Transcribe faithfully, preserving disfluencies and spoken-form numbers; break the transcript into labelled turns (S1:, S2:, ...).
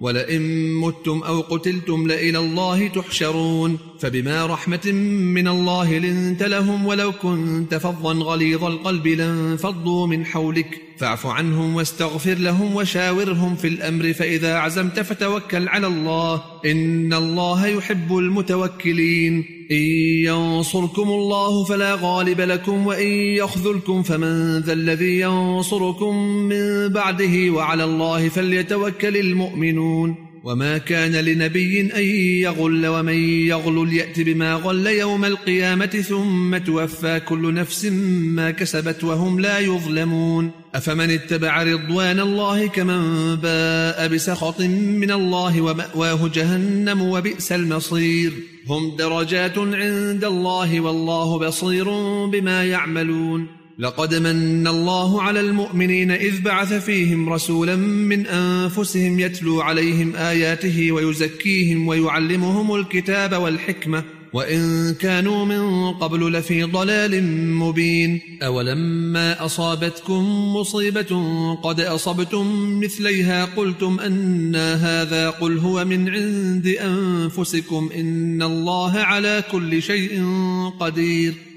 S1: ولئن متم أو قتلتم لإلى الله تحشرون فبما رحمة من الله لنت لهم ولو كنت فظا غليظ القلب لانفضوا من حولك فاعف عنهم واستغفر لهم وشاورهم في الأمر فإذا عزمت فتوكل على الله إن الله يحب المتوكلين إن ينصركم الله فلا غالب لكم وإن يخذلكم فمن ذا الذي ينصركم من بعده وعلى الله فليتوكل المؤمنون وما كان لنبي أن يغل ومن يغل يأت بما غل يوم القيامة ثم توفى كل نفس ما كسبت وهم لا يظلمون أفمن اتبع رضوان الله كمن باء بسخط من الله ومأواه جهنم وبئس المصير هم درجات عند الله والله بصير بما يعملون لقد من الله على المؤمنين إذ بعث فيهم رسولا من أنفسهم يتلو عليهم آياته ويزكيهم ويعلمهم الكتاب والحكمة وإن كانوا من قبل لفي ضلال مبين أولما أصابتكم مصيبة قد أصبتم مثليها قلتم أنى هذا قل هو من عند أنفسكم إن الله على كل شيء قدير